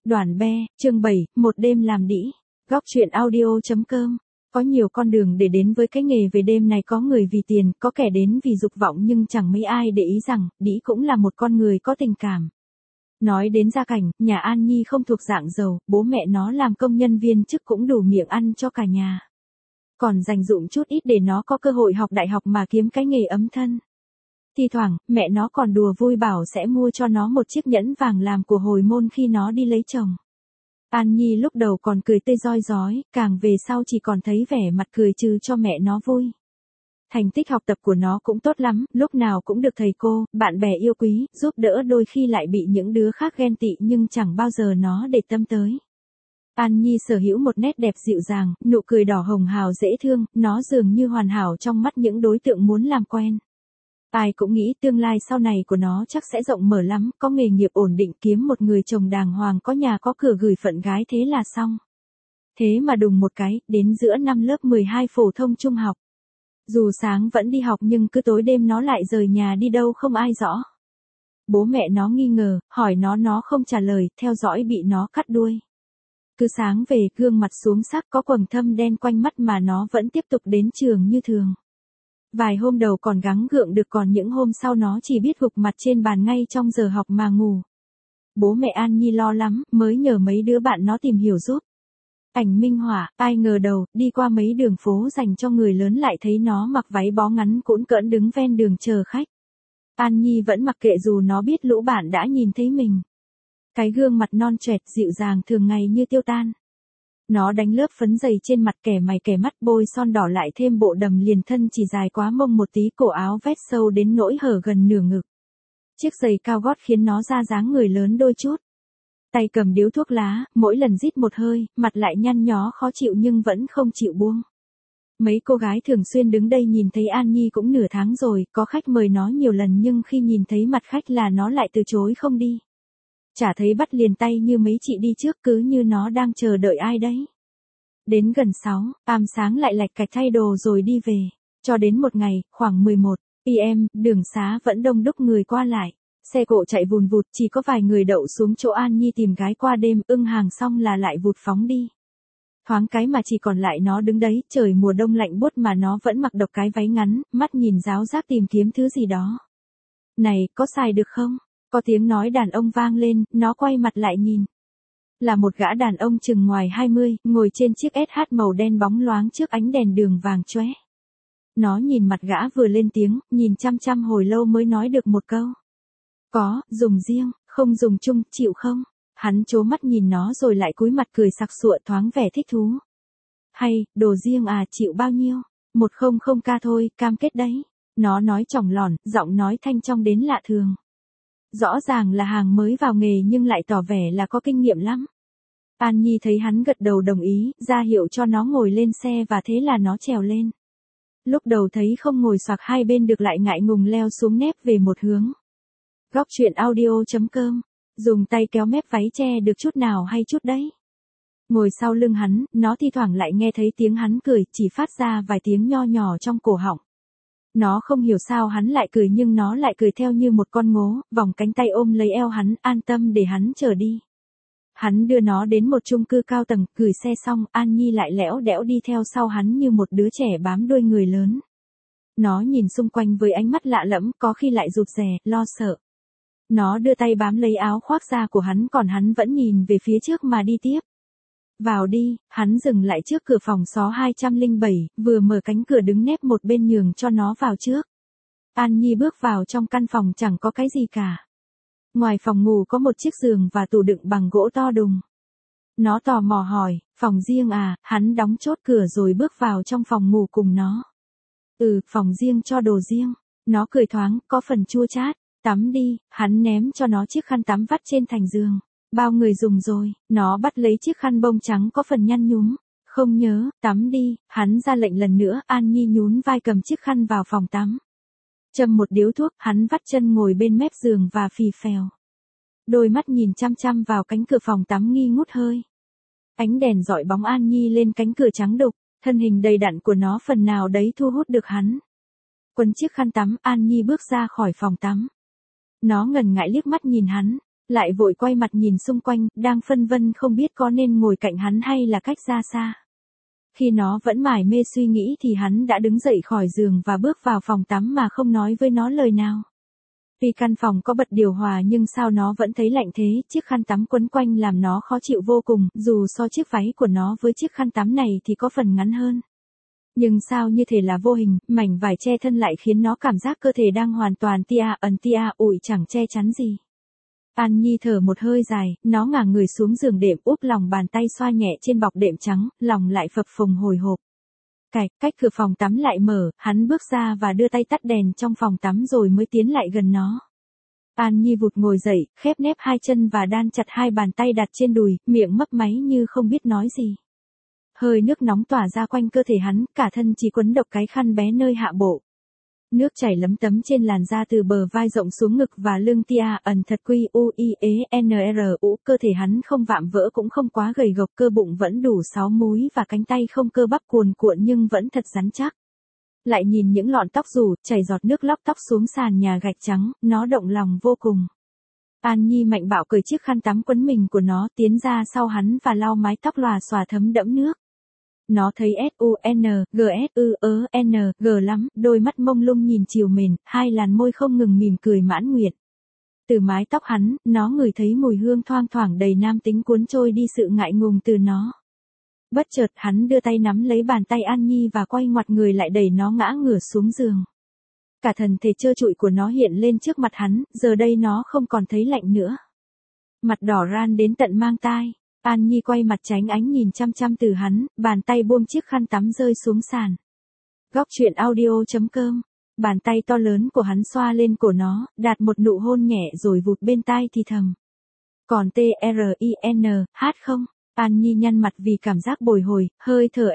Đoàn Be, chương 7, một đêm làm đĩ. Góc truyện audio.com. Có nhiều con đường để đến với cái nghề về đêm này, có người vì tiền, có kẻ đến vì dục vọng, nhưng chẳng mấy ai để ý rằng, đĩ cũng là một con người có tình cảm. Nói đến gia cảnh, nhà An Nhi không thuộc dạng giàu, bố mẹ nó làm công nhân viên chức cũng đủ miệng ăn cho cả nhà. Còn dành dụm chút ít để nó có cơ hội học đại học mà kiếm cái nghề ấm thân. Thi thoảng, mẹ nó còn đùa vui bảo sẽ mua cho nó một chiếc nhẫn vàng làm của hồi môn khi nó đi lấy chồng. An Nhi lúc đầu còn cười tươi rói rói, càng về sau chỉ còn thấy vẻ mặt cười trừ cho mẹ nó vui. Thành tích học tập của nó cũng tốt lắm, lúc nào cũng được thầy cô, bạn bè yêu quý, giúp đỡ, đôi khi lại bị những đứa khác ghen tị nhưng chẳng bao giờ nó để tâm tới. An Nhi sở hữu một nét đẹp dịu dàng, nụ cười đỏ hồng hào dễ thương, nó dường như hoàn hảo trong mắt những đối tượng muốn làm quen. Ai cũng nghĩ tương lai sau này của nó chắc sẽ rộng mở lắm, có nghề nghiệp ổn định, kiếm một người chồng đàng hoàng, có nhà có cửa, gửi phận gái, thế là xong. Thế mà đùng một cái, đến giữa năm lớp 12 phổ thông trung học. Dù sáng vẫn đi học nhưng cứ tối đêm nó lại rời nhà đi đâu không ai rõ. Bố mẹ nó nghi ngờ, hỏi nó không trả lời, theo dõi bị nó cắt đuôi. Cứ sáng về, gương mặt xuống sắc, có quầng thâm đen quanh mắt mà nó vẫn tiếp tục đến trường như thường. Vài hôm đầu còn gắng gượng được, còn những hôm sau nó chỉ biết gục mặt trên bàn ngay trong giờ học mà ngủ. Bố mẹ An Nhi lo lắm, mới nhờ mấy đứa bạn nó tìm hiểu giúp. Ảnh minh họa, ai ngờ đầu, đi qua mấy đường phố dành cho người lớn lại thấy nó mặc váy bó ngắn cũn cỡn đứng ven đường chờ khách. An Nhi vẫn mặc kệ dù nó biết lũ bạn đã nhìn thấy mình. Cái gương mặt non choẹt dịu dàng thường ngày như tiêu tan. Nó đánh lớp phấn dày trên mặt, kẻ mày kẻ mắt, bôi son đỏ, lại thêm bộ đầm liền thân chỉ dài quá mông một tí, cổ áo vét sâu đến nỗi hở gần nửa ngực. Chiếc giày cao gót khiến nó ra dáng người lớn đôi chút. Tay cầm điếu thuốc lá, mỗi lần rít một hơi, mặt lại nhăn nhó khó chịu nhưng vẫn không chịu buông. Mấy cô gái thường xuyên đứng đây nhìn thấy An Nhi cũng nửa tháng rồi, có khách mời nó nhiều lần nhưng khi nhìn thấy mặt khách là nó lại từ chối không đi. Chả thấy bắt liền tay như mấy chị đi trước, cứ như nó đang chờ đợi ai đấy. Đến gần 6 sáng lại lạch cạch thay đồ rồi đi về. Cho đến một ngày, khoảng 11 PM, đường xá vẫn đông đúc người qua lại. Xe cộ chạy vùn vụt, chỉ có vài người đậu xuống chỗ An Nhi tìm gái qua đêm, ưng hàng xong là lại vụt phóng đi. Thoáng cái mà chỉ còn lại nó đứng đấy, trời mùa đông lạnh buốt mà nó vẫn mặc độc cái váy ngắn, mắt nhìn ráo rác tìm kiếm thứ gì đó. Này, có xài được không? Có tiếng nói đàn ông vang lên, nó quay mặt lại nhìn. Là một gã đàn ông chừng ngoài 20, ngồi trên chiếc SH màu đen bóng loáng trước ánh đèn đường vàng chóe. Nó nhìn mặt gã vừa lên tiếng, nhìn chăm chăm hồi lâu mới nói được một câu. Có, dùng riêng, không dùng chung, chịu không? Hắn trố mắt nhìn nó rồi lại cúi mặt cười sặc sụa, thoáng vẻ thích thú. Hay, đồ riêng à, chịu bao nhiêu? 100k thôi, cam kết đấy. Nó nói chỏng lỏn, giọng nói thanh trong đến lạ thường. Rõ ràng là hàng mới vào nghề nhưng lại tỏ vẻ là có kinh nghiệm lắm. An Nhi thấy hắn gật đầu đồng ý, ra hiệu cho nó ngồi lên xe và thế là nó trèo lên. Lúc đầu thấy không ngồi xoạc hai bên được lại ngại ngùng leo xuống nép về một hướng. Góc truyện audio.com. Dùng tay kéo mép váy che được chút nào hay chút đấy. Ngồi sau lưng hắn, nó thi thoảng lại nghe thấy tiếng hắn cười, chỉ phát ra vài tiếng nho nhỏ trong cổ họng. Nó không hiểu sao hắn lại cười nhưng nó lại cười theo như một con ngố, vòng cánh tay ôm lấy eo hắn, an tâm để hắn chở đi. Hắn đưa nó đến một chung cư cao tầng, gửi xe xong, An Nhi lại lẽo đẽo đi theo sau hắn như một đứa trẻ bám đuôi người lớn. Nó nhìn xung quanh với ánh mắt lạ lẫm, có khi lại rụt rè, lo sợ. Nó đưa tay bám lấy áo khoác da của hắn, còn hắn vẫn nhìn về phía trước mà đi tiếp. Vào đi, hắn dừng lại trước cửa phòng số 207, vừa mở cánh cửa đứng nép một bên nhường cho nó vào trước. An Nhi bước vào trong căn phòng chẳng có cái gì cả. Ngoài phòng ngủ có một chiếc giường và tủ đựng bằng gỗ to đùng. Nó tò mò hỏi, phòng riêng à? Hắn đóng chốt cửa rồi bước vào trong phòng ngủ cùng nó. Phòng riêng cho đồ riêng. Nó cười thoáng, có phần chua chát. Tắm đi, hắn ném cho nó chiếc khăn tắm vắt trên thành giường. Bao người dùng rồi, nó bắt lấy chiếc khăn bông trắng có phần nhăn nhúm. Không nhớ, tắm đi, hắn ra lệnh lần nữa. An Nhi nhún vai cầm chiếc khăn vào phòng tắm. Châm một điếu thuốc, hắn vắt chân ngồi bên mép giường và phì phèo. Đôi mắt nhìn chăm chăm vào cánh cửa phòng tắm nghi ngút hơi. Ánh đèn dọi bóng An Nhi lên cánh cửa trắng đục, thân hình đầy đặn của nó phần nào đấy thu hút được hắn. Quấn chiếc khăn tắm, An Nhi bước ra khỏi phòng tắm. Nó ngần ngại liếc mắt nhìn hắn. Lại vội quay mặt nhìn xung quanh, đang phân vân không biết có nên ngồi cạnh hắn hay là cách ra xa. Khi nó vẫn mải mê suy nghĩ thì hắn đã đứng dậy khỏi giường và bước vào phòng tắm mà không nói với nó lời nào. Tuy căn phòng có bật điều hòa nhưng sao nó vẫn thấy lạnh thế, chiếc khăn tắm quấn quanh làm nó khó chịu vô cùng, dù so chiếc váy của nó với chiếc khăn tắm này thì có phần ngắn hơn. Nhưng sao như thể là vô hình, mảnh vải che thân lại khiến nó cảm giác cơ thể đang hoàn toàn tia ủi chẳng che chắn gì. An Nhi thở một hơi dài, nó ngả người xuống giường đệm úp lòng bàn tay xoa nhẹ trên bọc đệm trắng, lòng lại phập phồng hồi hộp. Cách cửa phòng tắm lại mở, hắn bước ra và đưa tay tắt đèn trong phòng tắm rồi mới tiến lại gần nó. An Nhi vụt ngồi dậy, khép nép hai chân và đan chặt hai bàn tay đặt trên đùi, miệng mấp máy như không biết nói gì. Hơi nước nóng tỏa ra quanh cơ thể hắn, cả thân chỉ quấn độc cái khăn bé nơi hạ bộ. Nước chảy lấm tấm trên làn da từ bờ vai rộng xuống ngực và lưng thật cơ thể hắn không vạm vỡ cũng không quá gầy gộc, cơ bụng vẫn đủ 6 múi và cánh tay không cơ bắp cuồn cuộn nhưng vẫn thật rắn chắc. Lại nhìn những lọn tóc rủ, chảy giọt nước lóc tóc xuống sàn nhà gạch trắng, nó động lòng vô cùng. An Nhi mạnh bạo cởi chiếc khăn tắm quấn mình của nó, tiến ra sau hắn và lau mái tóc lòa xòa thấm đẫm nước. Nó thấy SUNGSUNG lắm, đôi mắt mông lung nhìn chiều mền, hai làn môi không ngừng mỉm cười mãn nguyện. Từ mái tóc hắn, nó ngửi thấy mùi hương thoang thoảng đầy nam tính cuốn trôi đi sự ngại ngùng từ nó. Bất chợt hắn đưa tay nắm lấy bàn tay An Nhi và quay ngoặt người lại đẩy nó ngã ngửa xuống giường. Cả thân thể trơ trụi của nó hiện lên trước mặt hắn, giờ đây nó không còn thấy lạnh nữa. Mặt đỏ ran đến tận mang tai. An Nhi quay mặt tránh ánh nhìn chăm chăm từ hắn, bàn tay buông chiếc khăn tắm rơi xuống sàn. Góc truyện audio.com. Bàn tay to lớn của hắn xoa lên cổ nó, đạt một nụ hôn nhẹ rồi vụt bên tai thì thầm. Còn TRINH không? An Nhi nhăn mặt vì cảm giác bồi hồi, hơi thở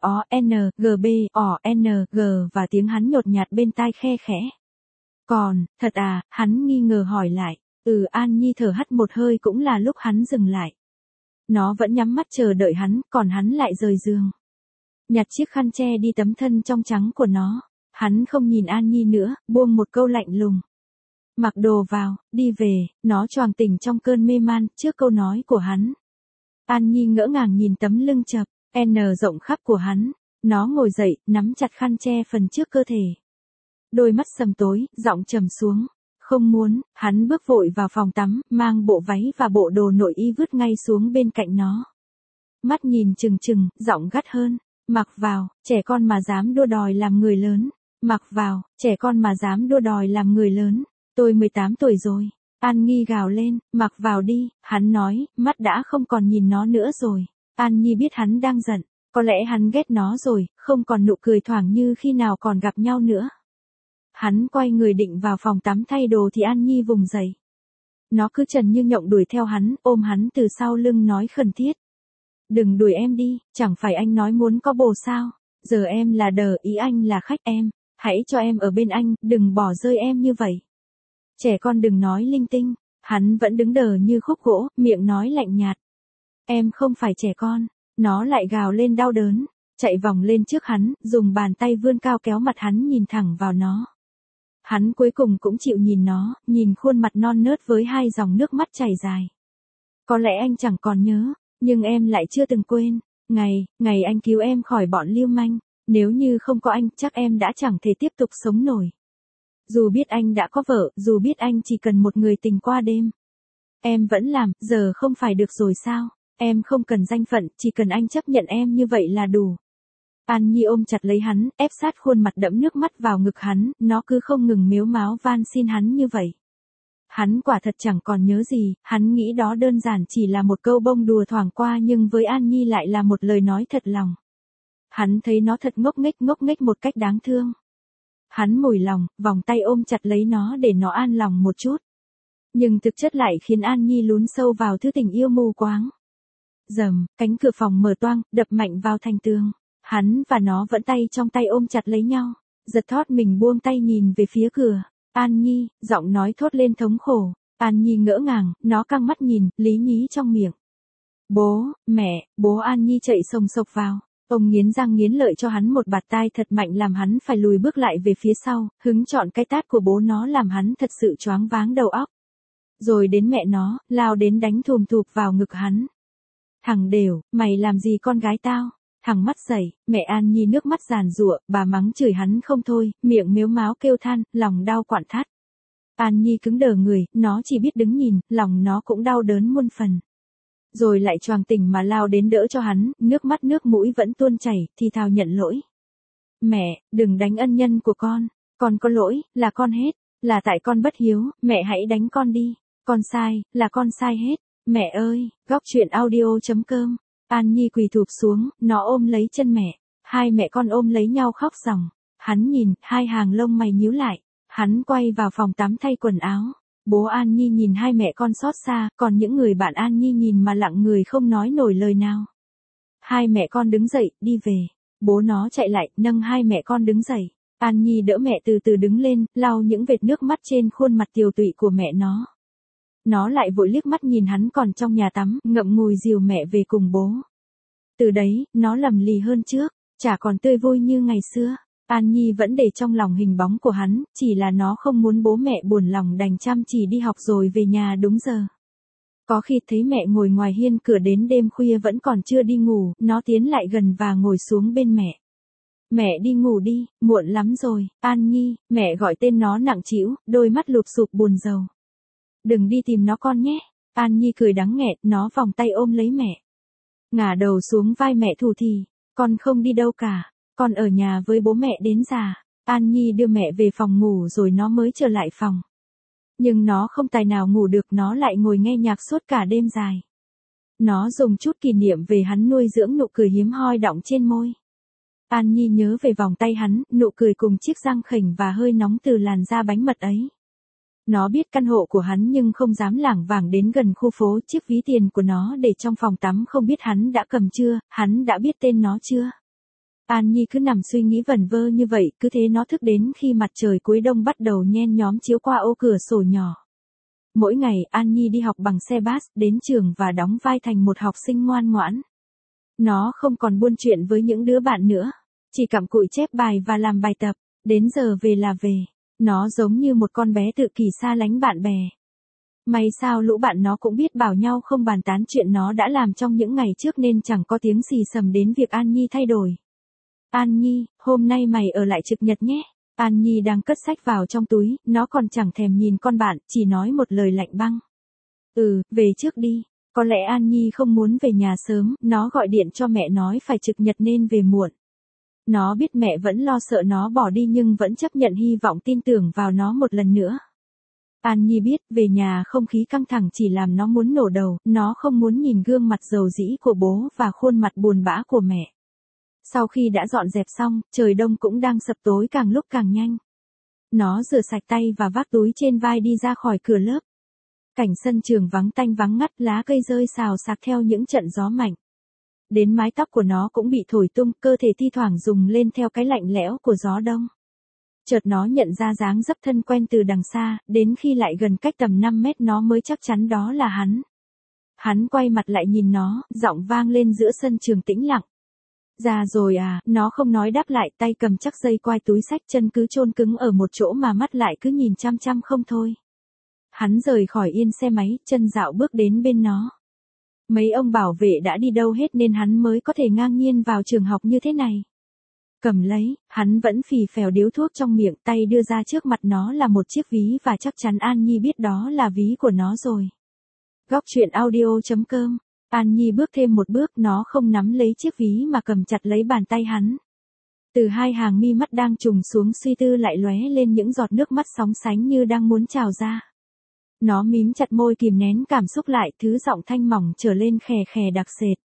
NONGB và tiếng hắn nhột nhạt bên tai khe khẽ. Còn, thật à, hắn nghi ngờ hỏi lại. An Nhi thở hắt một hơi cũng là lúc hắn dừng lại. Nó vẫn nhắm mắt chờ đợi hắn, còn hắn lại rời giường. Nhặt chiếc khăn che đi tấm thân trong trắng của nó. Hắn không nhìn An Nhi nữa, buông một câu lạnh lùng. Mặc đồ vào, đi về, nó choàng tỉnh trong cơn mê man, trước câu nói của hắn. An Nhi ngỡ ngàng nhìn tấm lưng chập, rộng khắp của hắn. Nó ngồi dậy, nắm chặt khăn che phần trước cơ thể. Đôi mắt sầm tối, giọng trầm xuống. Không muốn, hắn bước vội vào phòng tắm, mang bộ váy và bộ đồ nội y vứt ngay xuống bên cạnh nó. Mắt nhìn chừng chừng, giọng gắt hơn. Mặc vào, trẻ con mà dám đua đòi làm người lớn. Mặc vào, trẻ con mà dám đua đòi làm người lớn. Tôi 18 tuổi rồi. An Nhi gào lên, mặc vào đi, hắn nói, mắt đã không còn nhìn nó nữa rồi. An Nhi biết hắn đang giận, có lẽ hắn ghét nó rồi, không còn nụ cười thoảng như khi nào còn gặp nhau nữa. Hắn quay người định vào phòng tắm thay đồ thì An Nhi vùng dậy. Nó cứ trần như nhộng đuổi theo hắn, ôm hắn từ sau lưng nói khẩn thiết. Đừng đuổi em đi, chẳng phải anh nói muốn có bồ sao, giờ em là đờ ý anh là khách em, hãy cho em ở bên anh, đừng bỏ rơi em như vậy. Trẻ con đừng nói linh tinh, hắn vẫn đứng đờ như khúc gỗ, miệng nói lạnh nhạt. Em không phải trẻ con, nó lại gào lên đau đớn, chạy vòng lên trước hắn, dùng bàn tay vươn cao kéo mặt hắn nhìn thẳng vào nó. Hắn cuối cùng cũng chịu nhìn nó, nhìn khuôn mặt non nớt với hai dòng nước mắt chảy dài. Có lẽ anh chẳng còn nhớ, nhưng em lại chưa từng quên, ngày anh cứu em khỏi bọn lưu manh, nếu như không có anh chắc em đã chẳng thể tiếp tục sống nổi. Dù biết anh đã có vợ, dù biết anh chỉ cần một người tình qua đêm. Em vẫn làm, giờ không phải được rồi sao, em không cần danh phận, chỉ cần anh chấp nhận em như vậy là đủ. An Nhi ôm chặt lấy hắn, ép sát khuôn mặt đẫm nước mắt vào ngực hắn, nó cứ không ngừng mếu máo van xin hắn như vậy. Hắn quả thật chẳng còn nhớ gì, hắn nghĩ đó đơn giản chỉ là một câu bông đùa thoảng qua nhưng với An Nhi lại là một lời nói thật lòng. Hắn thấy nó thật ngốc nghếch một cách đáng thương. Hắn mùi lòng, vòng tay ôm chặt lấy nó để nó an lòng một chút. Nhưng thực chất lại khiến An Nhi lún sâu vào thứ tình yêu mù quáng. Rầm, cánh cửa phòng mở toang, đập mạnh vào thành tường. Hắn và nó vẫn tay trong tay ôm chặt lấy nhau. Giật thót mình buông tay nhìn về phía cửa. An Nhi, giọng nói thốt lên thống khổ. An Nhi ngỡ ngàng, nó căng mắt nhìn, lý nhí trong miệng. Bố, mẹ, bố. An Nhi chạy sồng sộc vào. Ông nghiến răng nghiến lợi cho hắn một bạt tai thật mạnh làm hắn phải lùi bước lại về phía sau, hứng chọn cái tát của bố nó làm hắn thật sự choáng váng đầu óc. Rồi đến mẹ nó, lao đến đánh thùm thụp vào ngực hắn. Thằng đều, mày làm gì con gái tao? Thằng mắt dậy, mẹ An Nhi nước mắt giàn giụa, bà mắng chửi hắn không thôi, miệng mếu máo kêu than, lòng đau quặn thắt. An Nhi cứng đờ người, nó chỉ biết đứng nhìn, lòng nó cũng đau đớn muôn phần. Rồi lại choàng tỉnh mà lao đến đỡ cho hắn, nước mắt nước mũi vẫn tuôn chảy, thì thào nhận lỗi. Mẹ, đừng đánh ân nhân của con có lỗi, là con hết, là tại con bất hiếu, mẹ hãy đánh con đi, con sai, là con sai hết, mẹ ơi, góc truyện audio.com. An Nhi quỳ thụp xuống, nó ôm lấy chân mẹ, hai mẹ con ôm lấy nhau khóc ròng. Hắn nhìn, hai hàng lông mày nhíu lại, hắn quay vào phòng tắm thay quần áo. Bố An Nhi nhìn hai mẹ con xót xa, còn những người bạn An Nhi nhìn mà lặng người không nói nổi lời nào. Hai mẹ con đứng dậy, đi về. Bố nó chạy lại, nâng hai mẹ con đứng dậy. An Nhi đỡ mẹ từ từ đứng lên, lau những vệt nước mắt trên khuôn mặt tiều tụy của mẹ nó. Nó lại vội liếc mắt nhìn hắn còn trong nhà tắm, ngậm ngùi dìu mẹ về cùng bố. Từ đấy, nó lầm lì hơn trước, chả còn tươi vui như ngày xưa. An Nhi vẫn để trong lòng hình bóng của hắn, chỉ là nó không muốn bố mẹ buồn lòng đành chăm chỉ đi học rồi về nhà đúng giờ. Có khi thấy mẹ ngồi ngoài hiên cửa đến đêm khuya vẫn còn chưa đi ngủ, nó tiến lại gần và ngồi xuống bên mẹ. Mẹ đi ngủ đi, muộn lắm rồi, An Nhi, mẹ gọi tên nó nặng trĩu, đôi mắt lụp xụp buồn rầu. Đừng đi tìm nó con nhé. An Nhi cười đắng nghẹt, nó vòng tay ôm lấy mẹ. Ngả đầu xuống vai mẹ thủ thỉ, con không đi đâu cả, con ở nhà với bố mẹ đến già. An Nhi đưa mẹ về phòng ngủ rồi nó mới trở lại phòng. Nhưng nó không tài nào ngủ được, nó lại ngồi nghe nhạc suốt cả đêm dài. Nó dùng chút kỷ niệm về hắn nuôi dưỡng nụ cười hiếm hoi đọng trên môi. An Nhi nhớ về vòng tay hắn, nụ cười cùng chiếc răng khểnh và hơi nóng từ làn da bánh mật ấy. Nó biết căn hộ của hắn nhưng không dám lảng vảng đến gần khu phố, chiếc ví tiền của nó để trong phòng tắm không biết hắn đã cầm chưa, hắn đã biết tên nó chưa. An Nhi cứ nằm suy nghĩ vẩn vơ như vậy, cứ thế nó thức đến khi mặt trời cuối đông bắt đầu nhen nhóm chiếu qua ô cửa sổ nhỏ. Mỗi ngày An Nhi đi học bằng xe bus đến trường và đóng vai thành một học sinh ngoan ngoãn. Nó không còn buôn chuyện với những đứa bạn nữa, chỉ cặm cụi chép bài và làm bài tập, đến giờ về là về. Nó giống như một con bé tự kỷ xa lánh bạn bè. May sao lũ bạn nó cũng biết bảo nhau không bàn tán chuyện nó đã làm trong những ngày trước nên chẳng có tiếng xì xầm đến việc An Nhi thay đổi. An Nhi, hôm nay mày ở lại trực nhật nhé. An Nhi đang cất sách vào trong túi, nó còn chẳng thèm nhìn con bạn, chỉ nói một lời lạnh băng. Về trước đi. Có lẽ An Nhi không muốn về nhà sớm, nó gọi điện cho mẹ nói phải trực nhật nên về muộn. Nó biết mẹ vẫn lo sợ nó bỏ đi nhưng vẫn chấp nhận hy vọng tin tưởng vào nó một lần nữa. An Nhi biết về nhà không khí căng thẳng chỉ làm nó muốn nổ đầu, nó không muốn nhìn gương mặt dầu dĩ của bố và khuôn mặt buồn bã của mẹ. Sau khi đã dọn dẹp xong, trời đông cũng đang sập tối càng lúc càng nhanh. Nó rửa sạch tay và vác túi trên vai đi ra khỏi cửa lớp. Cảnh sân trường vắng tanh vắng ngắt, lá cây rơi xào xạc theo những trận gió mạnh. Đến mái tóc của nó cũng bị thổi tung, cơ thể thi thoảng rùng lên theo cái lạnh lẽo của gió đông. Chợt nó nhận ra dáng dấp thân quen từ đằng xa, đến khi lại gần cách tầm 5 mét nó mới chắc chắn đó là hắn. Hắn quay mặt lại nhìn nó, giọng vang lên giữa sân trường tĩnh lặng. Già rồi à, nó không nói đáp lại, tay cầm chắc dây quai túi xách, chân cứ chôn cứng ở một chỗ mà mắt lại cứ nhìn chăm chăm không thôi. Hắn rời khỏi yên xe máy, chân dạo bước đến bên nó. Mấy ông bảo vệ đã đi đâu hết nên hắn mới có thể ngang nhiên vào trường học như thế này. Cầm lấy, hắn vẫn phì phèo điếu thuốc trong miệng, tay đưa ra trước mặt nó là một chiếc ví và chắc chắn An Nhi biết đó là ví của nó rồi. Góc truyện audio.com. An Nhi bước thêm một bước, nó không nắm lấy chiếc ví mà cầm chặt lấy bàn tay hắn. Từ hai hàng mi mắt đang trùng xuống suy tư lại lóe lên những giọt nước mắt sóng sánh như đang muốn trào ra. Nó mím chặt môi kìm nén cảm xúc lại, thứ giọng thanh mỏng trở lên khè khè đặc sệt.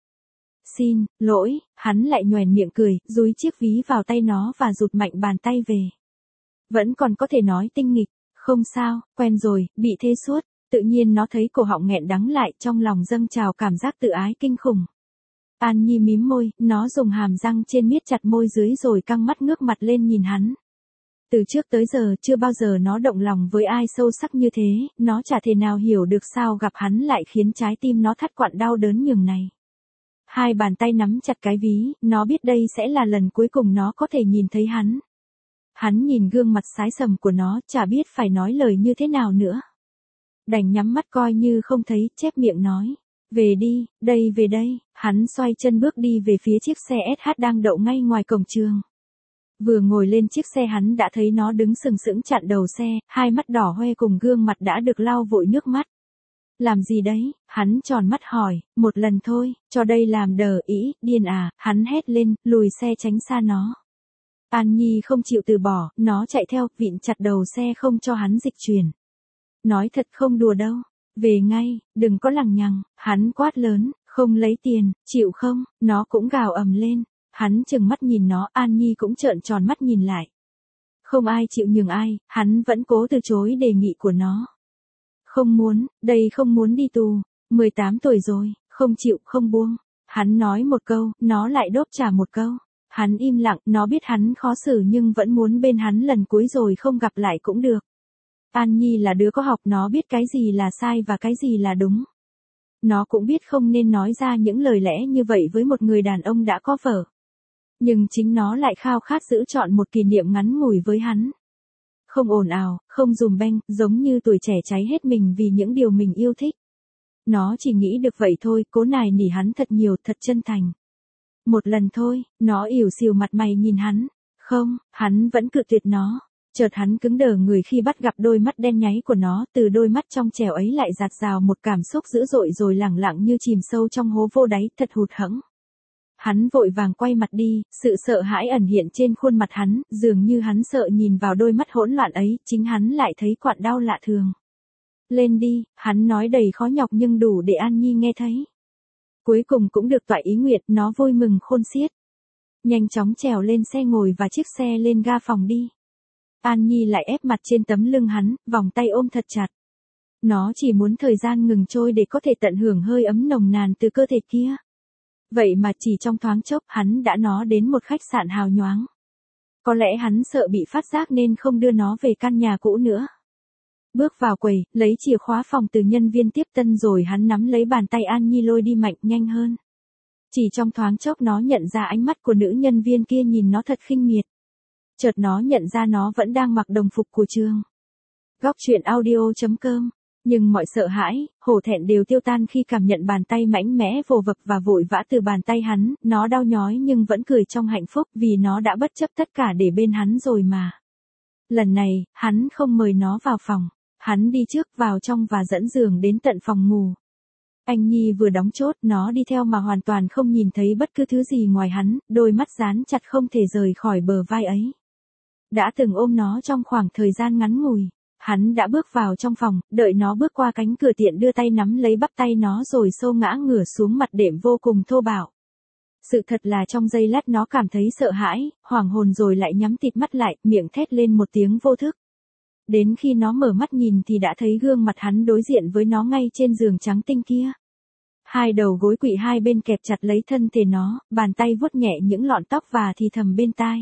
Xin lỗi, hắn lại nhoẻn miệng cười, dúi chiếc ví vào tay nó và rụt mạnh bàn tay về. Vẫn còn có thể nói tinh nghịch, không sao, quen rồi, bị thế suốt. Tự nhiên nó thấy cổ họng nghẹn đắng lại, trong lòng dâng trào cảm giác tự ái kinh khủng. An Nhi mím môi, nó dùng hàm răng trên miết chặt môi dưới rồi căng mắt ngước mặt lên nhìn hắn. Từ trước tới giờ chưa bao giờ nó động lòng với ai sâu sắc như thế, nó chả thể nào hiểu được sao gặp hắn lại khiến trái tim nó thắt quặn đau đớn nhường này. Hai bàn tay nắm chặt cái ví, nó biết đây sẽ là lần cuối cùng nó có thể nhìn thấy hắn. Hắn nhìn gương mặt sái sầm của nó, chả biết phải nói lời như thế nào nữa. Đành nhắm mắt coi như không thấy, chép miệng nói. Về đi, về đây, hắn xoay chân bước đi về phía chiếc xe SH đang đậu ngay ngoài cổng trường. Vừa ngồi lên chiếc xe hắn đã thấy nó đứng sừng sững chặn đầu xe, hai mắt đỏ hoe cùng gương mặt đã được lau vội nước mắt. Làm gì đấy, hắn tròn mắt hỏi, một lần thôi, cho đây làm đờ ý, điên à, hắn hét lên, lùi xe tránh xa nó. An Nhi không chịu từ bỏ, nó chạy theo, vịn chặt đầu xe không cho hắn dịch chuyển. Nói thật không đùa đâu, về ngay, đừng có lằng nhằng, hắn quát lớn, không lấy tiền, chịu không, nó cũng gào ầm lên. Hắn chừng mắt nhìn nó, An Nhi cũng trợn tròn mắt nhìn lại. Không ai chịu nhường ai, hắn vẫn cố từ chối đề nghị của nó. Không muốn, đây không muốn đi tù, 18 tuổi rồi, không chịu, không buông. Hắn nói một câu, nó lại đốp trả một câu. Hắn im lặng, nó biết hắn khó xử nhưng vẫn muốn bên hắn lần cuối rồi không gặp lại cũng được. An Nhi là đứa có học, nó biết cái gì là sai và cái gì là đúng. Nó cũng biết không nên nói ra những lời lẽ như vậy với một người đàn ông đã có vợ. Nhưng chính nó lại khao khát giữ trọn một kỷ niệm ngắn ngủi với hắn. Không ồn ào, không dùm beng, giống như tuổi trẻ cháy hết mình vì những điều mình yêu thích. Nó chỉ nghĩ được vậy thôi, cố nài nỉ hắn thật nhiều, thật chân thành. Một lần thôi, nó ỉu xìu mặt mày nhìn hắn. Không, hắn vẫn cự tuyệt nó. Chợt hắn cứng đờ người khi bắt gặp đôi mắt đen nháy của nó, từ đôi mắt trong trẻo ấy lại dạt dào một cảm xúc dữ dội rồi lẳng lặng như chìm sâu trong hố vô đáy, thật hụt hẫng. Hắn vội vàng quay mặt đi, sự sợ hãi ẩn hiện trên khuôn mặt hắn, dường như hắn sợ nhìn vào đôi mắt hỗn loạn ấy, chính hắn lại thấy quặn đau lạ thường. Lên đi, hắn nói đầy khó nhọc nhưng đủ để An Nhi nghe thấy. Cuối cùng cũng được toại ý nguyện, nó vui mừng khôn xiết. Nhanh chóng trèo lên xe ngồi và chiếc xe lên ga phòng đi. An Nhi lại ép mặt trên tấm lưng hắn, vòng tay ôm thật chặt. Nó chỉ muốn thời gian ngừng trôi để có thể tận hưởng hơi ấm nồng nàn từ cơ thể kia. Vậy mà chỉ trong thoáng chốc hắn đã nó đến một khách sạn hào nhoáng. Có lẽ hắn sợ bị phát giác nên không đưa nó về căn nhà cũ nữa. Bước vào quầy, lấy chìa khóa phòng từ nhân viên tiếp tân rồi hắn nắm lấy bàn tay An Nhi lôi đi mạnh nhanh hơn. Chỉ trong thoáng chốc nó nhận ra ánh mắt của nữ nhân viên kia nhìn nó thật khinh miệt. Chợt nó nhận ra nó vẫn đang mặc đồng phục của trường. Góc truyện audio.com. Nhưng mọi sợ hãi, hổ thẹn đều tiêu tan khi cảm nhận bàn tay mạnh mẽ vồ vập và vội vã từ bàn tay hắn, nó đau nhói nhưng vẫn cười trong hạnh phúc vì nó đã bất chấp tất cả để bên hắn rồi mà. Lần này, hắn không mời nó vào phòng, hắn đi trước vào trong và dẫn giường đến tận phòng ngủ. Anh Nhi vừa đóng chốt, nó đi theo mà hoàn toàn không nhìn thấy bất cứ thứ gì ngoài hắn, đôi mắt dán chặt không thể rời khỏi bờ vai ấy. Đã từng ôm nó trong khoảng thời gian ngắn ngủi. Hắn đã bước vào trong phòng, đợi nó bước qua cánh cửa tiện đưa tay nắm lấy bắp tay nó rồi xô ngã ngửa xuống mặt đệm vô cùng thô bạo. Sự thật là trong giây lát nó cảm thấy sợ hãi, hoảng hồn rồi lại nhắm tịt mắt lại, miệng thét lên một tiếng vô thức. Đến khi nó mở mắt nhìn thì đã thấy gương mặt hắn đối diện với nó ngay trên giường trắng tinh kia. Hai đầu gối quỵ hai bên kẹp chặt lấy thân thể nó, bàn tay vuốt nhẹ những lọn tóc và thì thầm bên tai.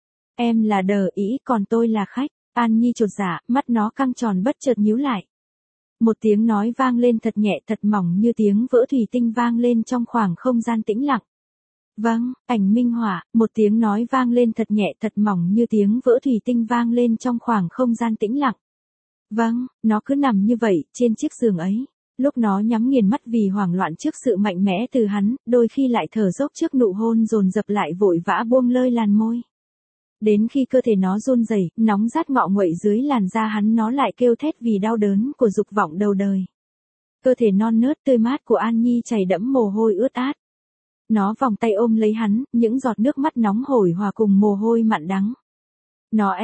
Em là đờ ý, còn tôi là khách. An Nhi chột dạ, mắt nó căng tròn bất chợt nhíu lại. Một tiếng nói vang lên thật nhẹ thật mỏng như tiếng vỡ thủy tinh vang lên trong khoảng không gian tĩnh lặng. Vâng, ảnh minh họa, một tiếng nói vang lên thật nhẹ thật mỏng như tiếng vỡ thủy tinh vang lên trong khoảng không gian tĩnh lặng. Vâng, nó cứ nằm như vậy, trên chiếc giường ấy. Lúc nó nhắm nghiền mắt vì hoảng loạn trước sự mạnh mẽ từ hắn, đôi khi lại thở dốc trước nụ hôn dồn dập lại vội vã buông lơi làn môi. Đến khi cơ thể nó run rẩy, nóng rát ngọ nguậy dưới làn da hắn nó lại kêu thét vì đau đớn của dục vọng đầu đời. Cơ thể non nớt tươi mát của An Nhi chảy đẫm mồ hôi ướt át. Nó vòng tay ôm lấy hắn, những giọt nước mắt nóng hổi hòa cùng mồ hôi mặn đắng. Nó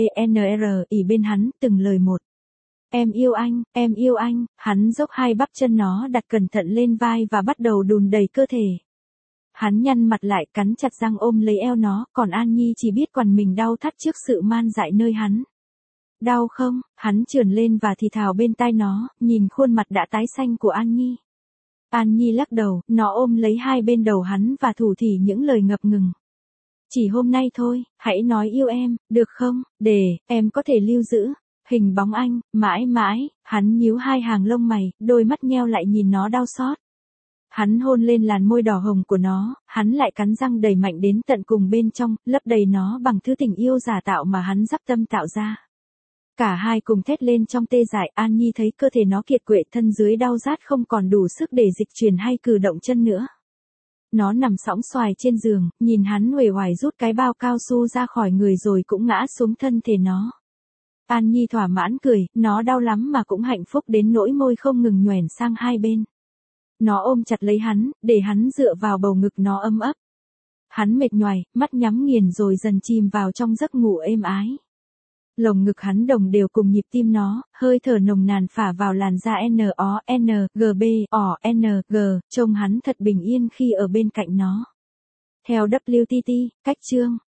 ỉ bên hắn, từng lời một. Em yêu anh, hắn dốc hai bắp chân nó đặt cẩn thận lên vai và bắt đầu đùn đầy cơ thể. Hắn nhăn mặt lại cắn chặt răng ôm lấy eo nó, còn An Nhi chỉ biết quằn mình đau thắt trước sự man dại nơi hắn. Đau không? Hắn trườn lên và thì thào bên tai nó, nhìn khuôn mặt đã tái xanh của An Nhi. An Nhi lắc đầu, nó ôm lấy hai bên đầu hắn và thủ thỉ những lời ngập ngừng. Chỉ hôm nay thôi, hãy nói yêu em, được không, để em có thể lưu giữ hình bóng anh, mãi mãi. Hắn nhíu hai hàng lông mày, đôi mắt nheo lại nhìn nó đau xót. Hắn hôn lên làn môi đỏ hồng của nó, hắn lại cắn răng đẩy mạnh đến tận cùng bên trong, lấp đầy nó bằng thứ tình yêu giả tạo mà hắn dắp tâm tạo ra. Cả hai cùng thét lên trong tê dại, An Nhi thấy cơ thể nó kiệt quệ, thân dưới đau rát không còn đủ sức để dịch chuyển hay cử động chân nữa. Nó nằm sõng xoài trên giường, nhìn hắn uể oải rút cái bao cao su ra khỏi người rồi cũng ngã xuống thân thể nó. An Nhi thỏa mãn cười, nó đau lắm mà cũng hạnh phúc đến nỗi môi không ngừng nhoẻn sang hai bên. Nó ôm chặt lấy hắn, để hắn dựa vào bầu ngực nó ấm ấp. Hắn mệt nhoài, mắt nhắm nghiền rồi dần chìm vào trong giấc ngủ êm ái. Lồng ngực hắn đồng đều cùng nhịp tim nó, hơi thở nồng nàn phả vào làn da NONGB, trông hắn thật bình yên khi ở bên cạnh nó. Theo WTT, cách chương